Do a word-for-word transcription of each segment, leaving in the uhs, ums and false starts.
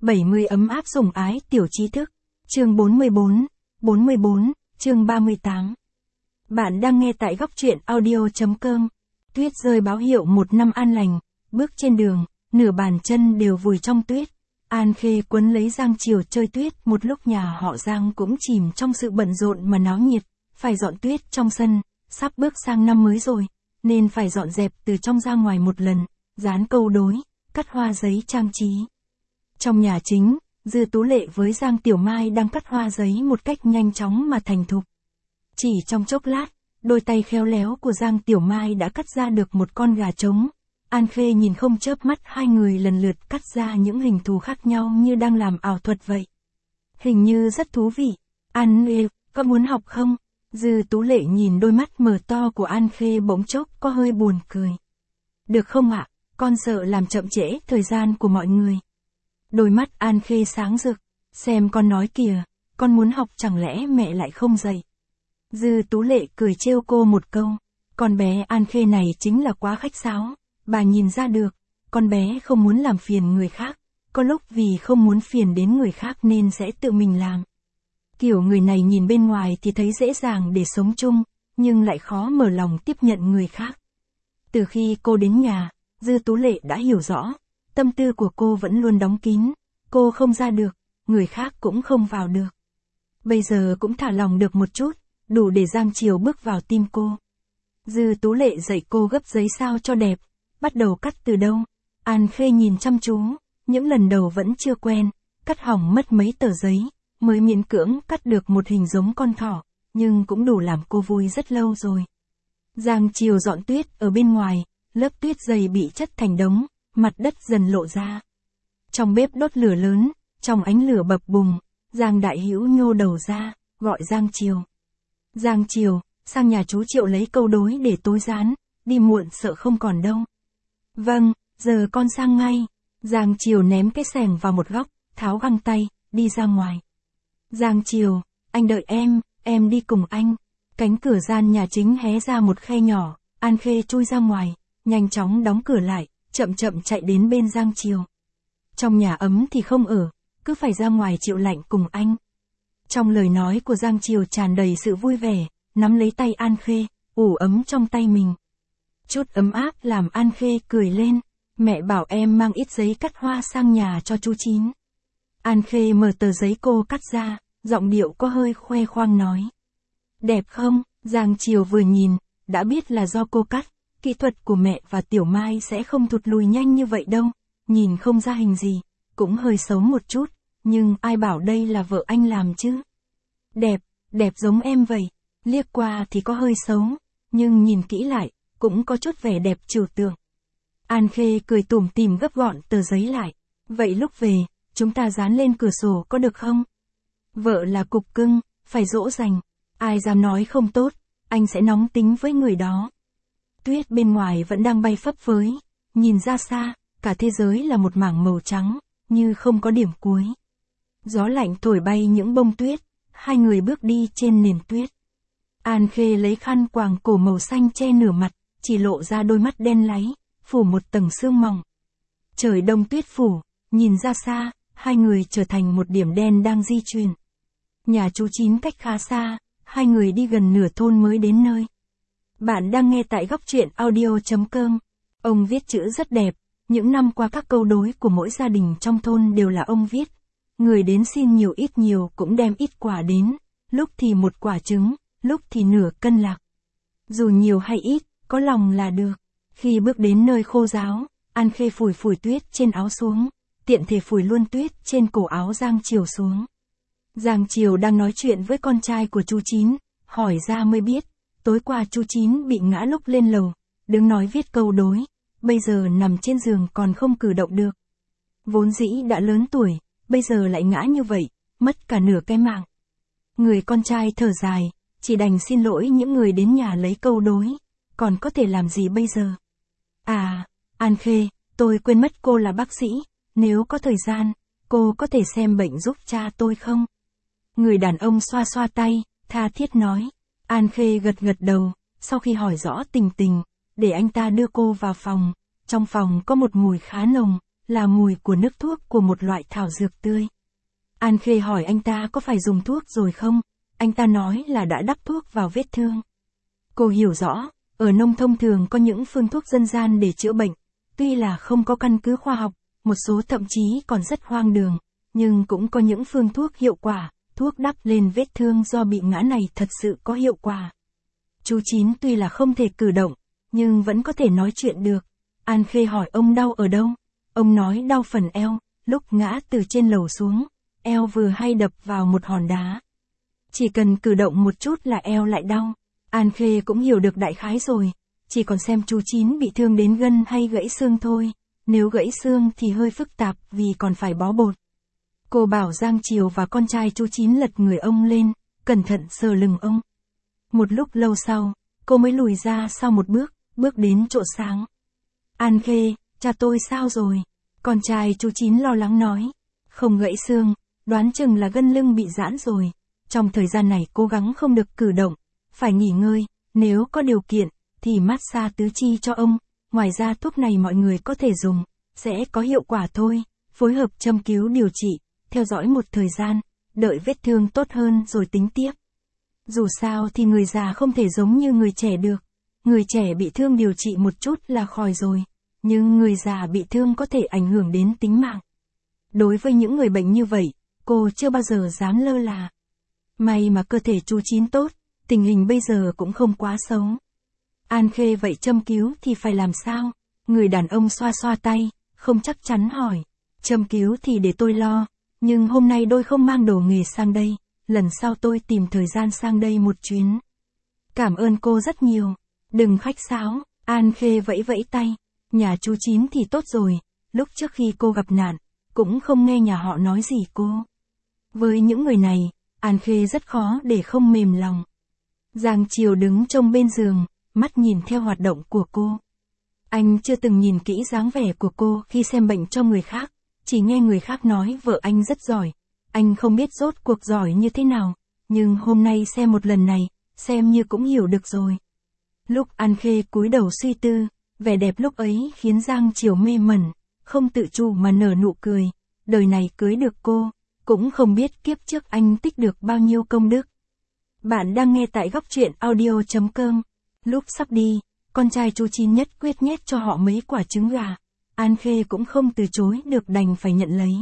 bảy mươi ấm áp sủng ái tiểu trí thức. Chương bốn mươi bốn, bốn mươi bốn, chương ba mươi tám. Bạn đang nghe tại góc truyện audio chấm com. Tuyết rơi báo hiệu một năm an lành, bước trên đường, nửa bàn chân đều vùi trong tuyết. An Khê quấn lấy Giang Triều chơi tuyết, một lúc nhà họ Giang cũng chìm trong sự bận rộn mà náo nhiệt, phải dọn tuyết trong sân, sắp bước sang năm mới rồi, nên phải dọn dẹp từ trong ra ngoài một lần, dán câu đối, cắt hoa giấy trang trí. Trong nhà chính, Dư Tú Lệ với Giang Tiểu Mai đang cắt hoa giấy một cách nhanh chóng mà thành thục. Chỉ trong chốc lát, đôi tay khéo léo của Giang Tiểu Mai đã cắt ra được một con gà trống. An Khê nhìn không chớp mắt hai người lần lượt cắt ra những hình thù khác nhau như đang làm ảo thuật vậy. Hình như rất thú vị. An Khê, có muốn học không? Dư Tú Lệ nhìn đôi mắt mở to của An Khê bỗng chốc có hơi buồn cười. Được không ạ, con sợ làm chậm trễ thời gian của mọi người. Đôi mắt An Khê sáng rực, xem con nói kìa, con muốn học chẳng lẽ mẹ lại không dạy. Dư Tú Lệ cười trêu cô một câu, con bé An Khê này chính là quá khách sáo, bà nhìn ra được, con bé không muốn làm phiền người khác, có lúc vì không muốn phiền đến người khác nên sẽ tự mình làm. Kiểu người này nhìn bên ngoài thì thấy dễ dàng để sống chung, nhưng lại khó mở lòng tiếp nhận người khác. Từ khi cô đến nhà, Dư Tú Lệ đã hiểu rõ, tâm tư của cô vẫn luôn đóng kín, cô không ra được, người khác cũng không vào được. Bây giờ cũng thả lòng được một chút, đủ để Giang Triều bước vào tim cô. Dư Tú Lệ dạy cô gấp giấy sao cho đẹp, bắt đầu cắt từ đâu? An Khê nhìn chăm chú, những lần đầu vẫn chưa quen, cắt hỏng mất mấy tờ giấy, mới miễn cưỡng cắt được một hình giống con thỏ, nhưng cũng đủ làm cô vui rất lâu rồi. Giang Triều dọn tuyết ở bên ngoài, lớp tuyết dày bị chất thành đống, mặt đất dần lộ ra. Trong bếp đốt lửa lớn, trong ánh lửa bập bùng, Giang Đại Hữu nhô đầu ra, gọi Giang Triều. Giang Triều, sang nhà chú Triệu lấy câu đối để tối dán, đi muộn sợ không còn đâu. Vâng, giờ con sang ngay. Giang Triều ném cái xẻng vào một góc, tháo găng tay, đi ra ngoài. Giang Triều, anh đợi em, em đi cùng anh. Cánh cửa gian nhà chính hé ra một khe nhỏ, An Khê chui ra ngoài, nhanh chóng đóng cửa lại, chậm chậm chạy đến bên Giang Triều. Trong nhà ấm thì không ở, cứ phải ra ngoài chịu lạnh cùng anh. Trong lời nói của Giang Triều tràn đầy sự vui vẻ, nắm lấy tay An Khê, ủ ấm trong tay mình. Chút ấm áp làm An Khê cười lên, mẹ bảo em mang ít giấy cắt hoa sang nhà cho chú Chín. An Khê mở tờ giấy cô cắt ra, giọng điệu có hơi khoe khoang nói. Đẹp không? Giang Triều vừa nhìn, đã biết là do cô cắt, kỹ thuật của mẹ và Tiểu Mai sẽ không thụt lùi nhanh như vậy đâu, nhìn không ra hình gì, cũng hơi xấu một chút, nhưng ai bảo đây là vợ anh làm chứ. Đẹp, đẹp giống em vậy, liếc qua thì có hơi xấu, nhưng nhìn kỹ lại, cũng có chút vẻ đẹp trừu tượng. An Khê cười tủm tỉm gấp gọn tờ giấy lại, vậy lúc về, chúng ta dán lên cửa sổ có được không? Vợ là cục cưng, phải dỗ dành, ai dám nói không tốt, anh sẽ nóng tính với người đó. Tuyết bên ngoài vẫn đang bay phấp phới, nhìn ra xa, cả thế giới là một mảng màu trắng, như không có điểm cuối. Gió lạnh thổi bay những bông tuyết, hai người bước đi trên nền tuyết. An Khê lấy khăn quàng cổ màu xanh che nửa mặt, chỉ lộ ra đôi mắt đen láy, phủ một tầng sương mỏng. Trời đông tuyết phủ, nhìn ra xa, hai người trở thành một điểm đen đang di chuyển. Nhà chú Chín cách khá xa, hai người đi gần nửa thôn mới đến nơi. Bạn đang nghe tại góc truyện audio chấm com. Ông viết chữ rất đẹp, những năm qua các câu đối của mỗi gia đình trong thôn đều là ông viết. Người đến xin nhiều ít nhiều cũng đem ít quả đến, lúc thì một quả trứng, lúc thì nửa cân lạc. Dù nhiều hay ít, có lòng là được. Khi bước đến nơi khô ráo, An Khê phủi phủi tuyết trên áo xuống, tiện thể phủi luôn tuyết trên cổ áo Giang Triều xuống. Giang Triều đang nói chuyện với con trai của chú Chín, hỏi ra mới biết, tối qua chú Chín bị ngã lúc lên lầu, đứng nói viết câu đối, bây giờ nằm trên giường còn không cử động được. Vốn dĩ đã lớn tuổi, bây giờ lại ngã như vậy, mất cả nửa cái mạng. Người con trai thở dài, chỉ đành xin lỗi những người đến nhà lấy câu đối, còn có thể làm gì bây giờ? À, An Khê, tôi quên mất cô là bác sĩ, nếu có thời gian, cô có thể xem bệnh giúp cha tôi không? Người đàn ông xoa xoa tay, tha thiết nói. An Khê gật gật đầu, sau khi hỏi rõ tình tình, để anh ta đưa cô vào phòng. Trong phòng có một mùi khá nồng, là mùi của nước thuốc của một loại thảo dược tươi. An Khê hỏi anh ta có phải dùng thuốc rồi không? Anh ta nói là đã đắp thuốc vào vết thương. Cô hiểu rõ, ở nông thông thường có những phương thuốc dân gian để chữa bệnh, tuy là không có căn cứ khoa học, một số thậm chí còn rất hoang đường, nhưng cũng có những phương thuốc hiệu quả, thuốc đắp lên vết thương do bị ngã này thật sự có hiệu quả. Chú Chín tuy là không thể cử động, nhưng vẫn có thể nói chuyện được. An Khê hỏi ông đau ở đâu? Ông nói đau phần eo, lúc ngã từ trên lầu xuống, eo vừa hay đập vào một hòn đá. Chỉ cần cử động một chút là eo lại đau. An Khê cũng hiểu được đại khái rồi, chỉ còn xem chú Chín bị thương đến gân hay gãy xương thôi. Nếu gãy xương thì hơi phức tạp vì còn phải bó bột. Cô bảo Giang Triều và con trai chú Chín lật người ông lên, cẩn thận sờ lưng ông. Một lúc lâu sau, cô mới lùi ra sau một bước, bước đến chỗ sáng. An Khê, cha tôi sao rồi? Con trai chú Chín lo lắng nói. Không gãy xương, đoán chừng là gân lưng bị giãn rồi. Trong thời gian này cố gắng không được cử động, phải nghỉ ngơi, nếu có điều kiện, thì massage tứ chi cho ông. Ngoài ra thuốc này mọi người có thể dùng, sẽ có hiệu quả thôi. Phối hợp châm cứu điều trị, theo dõi một thời gian, đợi vết thương tốt hơn rồi tính tiếp. Dù sao thì người già không thể giống như người trẻ được. Người trẻ bị thương điều trị một chút là khỏi rồi, nhưng người già bị thương có thể ảnh hưởng đến tính mạng. Đối với những người bệnh như vậy, cô chưa bao giờ dám lơ là. May mà cơ thể chú Chín tốt, tình hình bây giờ cũng không quá xấu. An Khê vậy châm cứu thì phải làm sao? Người đàn ông xoa xoa tay, không chắc chắn hỏi. Châm cứu thì để tôi lo, nhưng hôm nay tôi không mang đồ nghề sang đây, lần sau tôi tìm thời gian sang đây một chuyến. Cảm ơn cô rất nhiều, đừng khách sáo. An Khê vẫy vẫy tay, nhà chú Chín thì tốt rồi, lúc trước khi cô gặp nạn, cũng không nghe nhà họ nói gì cô. Với những người này, An Khê rất khó để không mềm lòng. Giang Triều đứng trông bên giường, mắt nhìn theo hoạt động của cô. Anh chưa từng nhìn kỹ dáng vẻ của cô khi xem bệnh cho người khác, chỉ nghe người khác nói vợ anh rất giỏi. Anh không biết rốt cuộc giỏi như thế nào, nhưng hôm nay xem một lần này, xem như cũng hiểu được rồi. Lúc An Khê cúi đầu suy tư, vẻ đẹp lúc ấy khiến Giang Triều mê mẩn, không tự chủ mà nở nụ cười. Đời này cưới được cô, cũng không biết kiếp trước anh tích được bao nhiêu công đức. Bạn đang nghe tại góc truyện audio chấm com. Lúc sắp đi, con trai chú Chín nhất quyết nhét cho họ mấy quả trứng gà. An Khê cũng không từ chối được đành phải nhận lấy.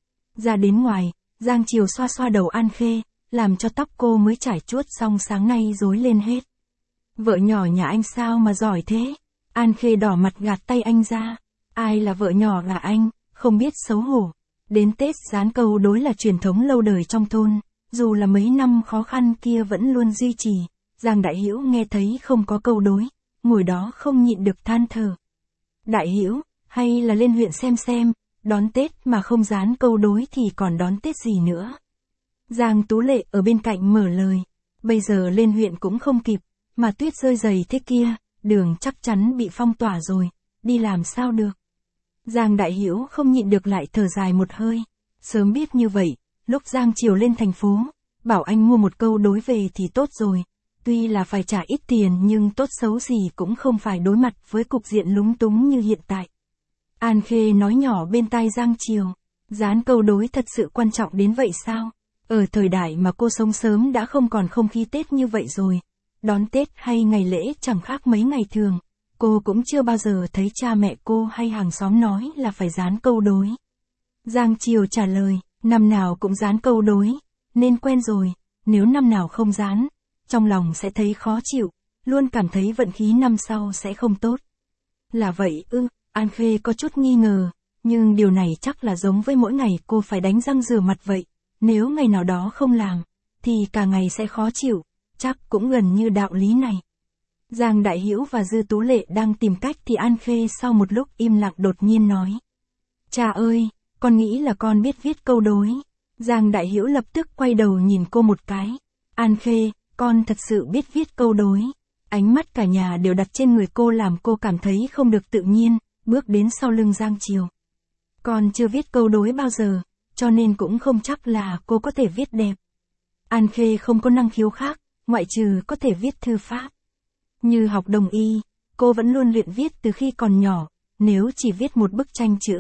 Ra đến ngoài, Giang Triều xoa xoa đầu An Khê, làm cho tóc cô mới trải chuốt xong sáng nay rối lên hết. Vợ nhỏ nhà anh sao mà giỏi thế? An Khê đỏ mặt gạt tay anh ra. Ai là vợ nhỏ gà anh, không biết xấu hổ. Đến Tết dán câu đối là truyền thống lâu đời trong thôn, dù là mấy năm khó khăn kia vẫn luôn duy trì. Giang Đại Hữu nghe thấy không có câu đối, ngồi đó không nhịn được than thở. Đại Hữu, hay là lên huyện xem xem, đón Tết mà không dán câu đối thì còn đón Tết gì nữa. Giang Tú Lệ ở bên cạnh mở lời, bây giờ lên huyện cũng không kịp, mà tuyết rơi dày thế kia, đường chắc chắn bị phong tỏa rồi, đi làm sao được. Giang Đại Hữu không nhịn được lại thở dài một hơi, sớm biết như vậy, lúc Giang Triều lên thành phố, bảo anh mua một câu đối về thì tốt rồi. Tuy là phải trả ít tiền nhưng tốt xấu gì cũng không phải đối mặt với cục diện lúng túng như hiện tại. An Khê nói nhỏ bên tai Giang Triều, dán câu đối thật sự quan trọng đến vậy sao? Ở thời đại mà cô sống sớm đã không còn không khí Tết như vậy rồi. Đón Tết hay ngày lễ chẳng khác mấy ngày thường. Cô cũng chưa bao giờ thấy cha mẹ cô hay hàng xóm nói là phải dán câu đối. Giang Triều trả lời, năm nào cũng dán câu đối, nên quen rồi, nếu năm nào không dán, trong lòng sẽ thấy khó chịu, luôn cảm thấy vận khí năm sau sẽ không tốt. Là vậy ư, An Khê có chút nghi ngờ, nhưng điều này chắc là giống với mỗi ngày cô phải đánh răng rửa mặt vậy, nếu ngày nào đó không làm, thì cả ngày sẽ khó chịu, chắc cũng gần như đạo lý này. Giang Đại Hữu và Dư Tú Lệ đang tìm cách thì An Khê sau một lúc im lặng đột nhiên nói. Cha ơi, con nghĩ là con biết viết câu đối. Giang Đại Hữu lập tức quay đầu nhìn cô một cái. An Khê, con thật sự biết viết câu đối. Ánh mắt cả nhà đều đặt trên người cô làm cô cảm thấy không được tự nhiên, bước đến sau lưng Giang Triều. Con chưa viết câu đối bao giờ, cho nên cũng không chắc là cô có thể viết đẹp. An Khê không có năng khiếu khác, ngoại trừ có thể viết thư pháp. Như học đồng y, cô vẫn luôn luyện viết từ khi còn nhỏ, nếu chỉ viết một bức tranh chữ,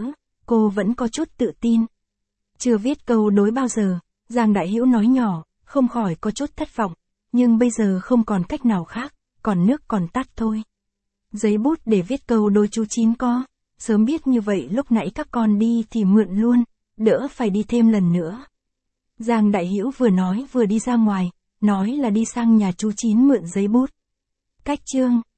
cô vẫn có chút tự tin. Chưa viết câu đối bao giờ, Giang Đại Hữu nói nhỏ, không khỏi có chút thất vọng, nhưng bây giờ không còn cách nào khác, còn nước còn tắt thôi. Giấy bút để viết câu đối chú Chín có, sớm biết như vậy lúc nãy các con đi thì mượn luôn, đỡ phải đi thêm lần nữa. Giang Đại Hữu vừa nói vừa đi ra ngoài, nói là đi sang nhà chú Chín mượn giấy bút. Cách chương